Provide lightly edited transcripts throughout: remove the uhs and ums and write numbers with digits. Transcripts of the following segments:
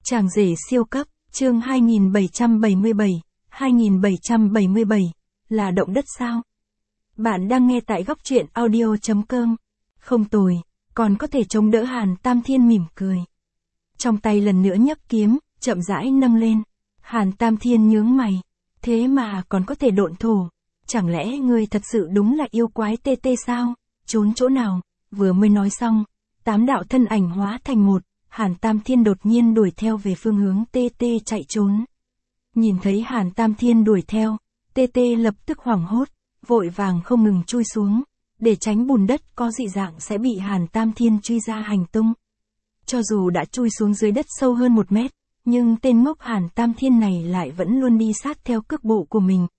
Chàng rể siêu cấp, chương 2777, là động đất sao? Bạn đang nghe tại góc truyện audio.com. Không tồi, còn có thể chống đỡ Hàn Tam Thiên mỉm cười. Trong tay lần nữa nhấc kiếm, chậm rãi nâng lên. Hàn Tam Thiên nhướng mày. Thế mà còn có thể độn thổ. Chẳng lẽ ngươi thật sự đúng là yêu quái tê tê sao? Trốn chỗ nào? Vừa mới nói xong, 8 đạo thân ảnh hóa thành một. Hàn Tam Thiên đột nhiên đuổi theo về phương hướng tê tê chạy trốn. Nhìn thấy Hàn Tam Thiên đuổi theo, tê tê lập tức hoảng hốt, vội vàng không ngừng chui xuống, để tránh bùn đất có dị dạng sẽ bị Hàn Tam Thiên truy ra hành tung. Cho dù đã chui xuống dưới đất sâu hơn 1 mét, nhưng tên ngốc Hàn Tam Thiên này lại vẫn luôn đi sát theo cước bộ của mình,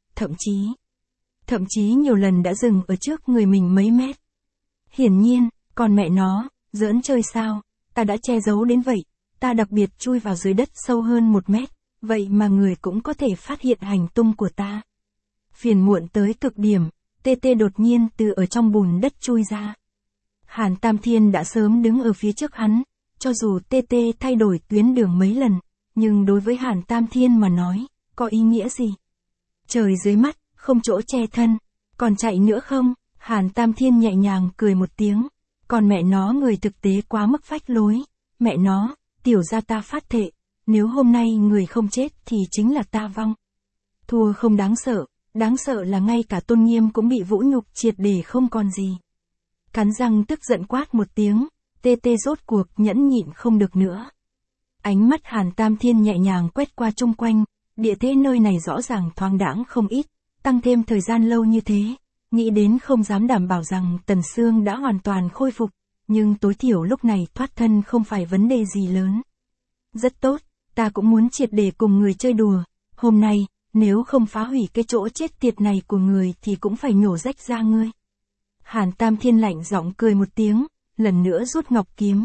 thậm chí nhiều lần đã dừng ở trước người mình mấy mét. Hiển nhiên, còn mẹ nó, giỡn chơi sao? Ta đã che giấu đến vậy, ta đặc biệt chui vào dưới đất sâu hơn 1 mét, vậy mà người cũng có thể phát hiện hành tung của ta. Phiền muộn tới cực điểm, tê tê đột nhiên từ ở trong bùn đất chui ra. Hàn Tam Thiên đã sớm đứng ở phía trước hắn, cho dù tê tê thay đổi tuyến đường mấy lần, nhưng đối với Hàn Tam Thiên mà nói, có ý nghĩa gì? Trời dưới mắt, không chỗ che thân, còn chạy nữa không? Hàn Tam Thiên nhẹ nhàng cười một tiếng. Còn mẹ nó người thực tế quá mức phách lối, mẹ nó, tiểu gia ta phát thệ, nếu hôm nay người không chết thì chính là ta vong. Thua không đáng sợ là ngay cả tôn nghiêm cũng bị vũ nhục triệt để không còn gì. Cắn răng tức giận quát một tiếng, tê tê rốt cuộc nhẫn nhịn không được nữa. Ánh mắt Hàn Tam Thiên nhẹ nhàng quét qua chung quanh, địa thế nơi này rõ ràng thoáng đãng không ít, tăng thêm thời gian lâu như thế. Nghĩ đến không dám đảm bảo rằng Tần Sương đã hoàn toàn khôi phục, nhưng tối thiểu lúc này thoát thân không phải vấn đề gì lớn. Rất tốt, ta cũng muốn triệt để cùng người chơi đùa, hôm nay, nếu không phá hủy cái chỗ chết tiệt này của người thì cũng phải nhổ rách da ngươi. Hàn Tam Thiên lạnh giọng cười một tiếng, lần nữa rút ngọc kiếm.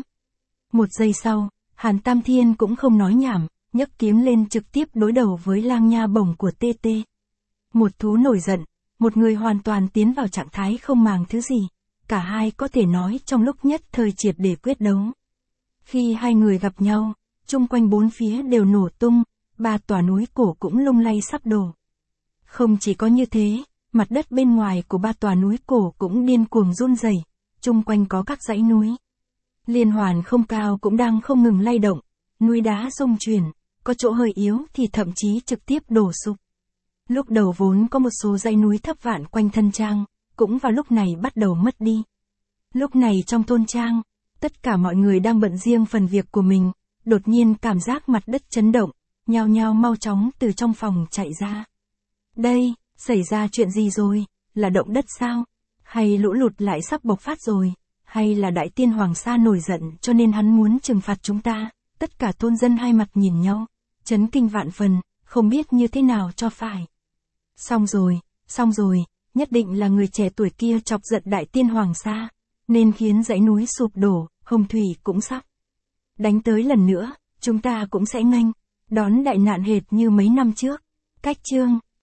1 giây sau, Hàn Tam Thiên cũng không nói nhảm, nhấc kiếm lên trực tiếp đối đầu với lang nha bổng của tê tê. Một thú nổi giận. Một người hoàn toàn tiến vào trạng thái không màng thứ gì, cả hai có thể nói trong lúc nhất thời triệt để quyết đấu. Khi hai người gặp nhau, chung quanh 4 phía đều nổ tung, 3 tòa núi cổ cũng lung lay sắp đổ. Không chỉ có như thế, mặt đất bên ngoài của 3 tòa núi cổ cũng điên cuồng run rẩy, chung quanh có các dãy núi. Liên hoàn không cao cũng đang không ngừng lay động, núi đá rung chuyển, có chỗ hơi yếu thì thậm chí trực tiếp đổ sụp. Lúc đầu vốn có một số dãy núi thấp vạn quanh thân trang, cũng vào lúc này bắt đầu mất đi. Lúc này trong thôn trang, tất cả mọi người đang bận riêng phần việc của mình, đột nhiên cảm giác mặt đất chấn động, nhao nhao mau chóng từ trong phòng chạy ra. Đây, xảy ra chuyện gì rồi? Là động đất sao? Hay lũ lụt lại sắp bộc phát rồi? Hay là Đại Tiên Hoàng Sa nổi giận cho nên hắn muốn trừng phạt chúng ta? Tất cả thôn dân hai mặt nhìn nhau, chấn kinh vạn phần, không biết như thế nào cho phải. Xong rồi, nhất định là người trẻ tuổi kia chọc giận Đại Tiên Hoàng Sa, nên khiến dãy núi sụp đổ, hồng thủy cũng sắp đánh tới lần nữa, chúng ta cũng sẽ nghênh đón đại nạn hệt như mấy năm trước. Cách chương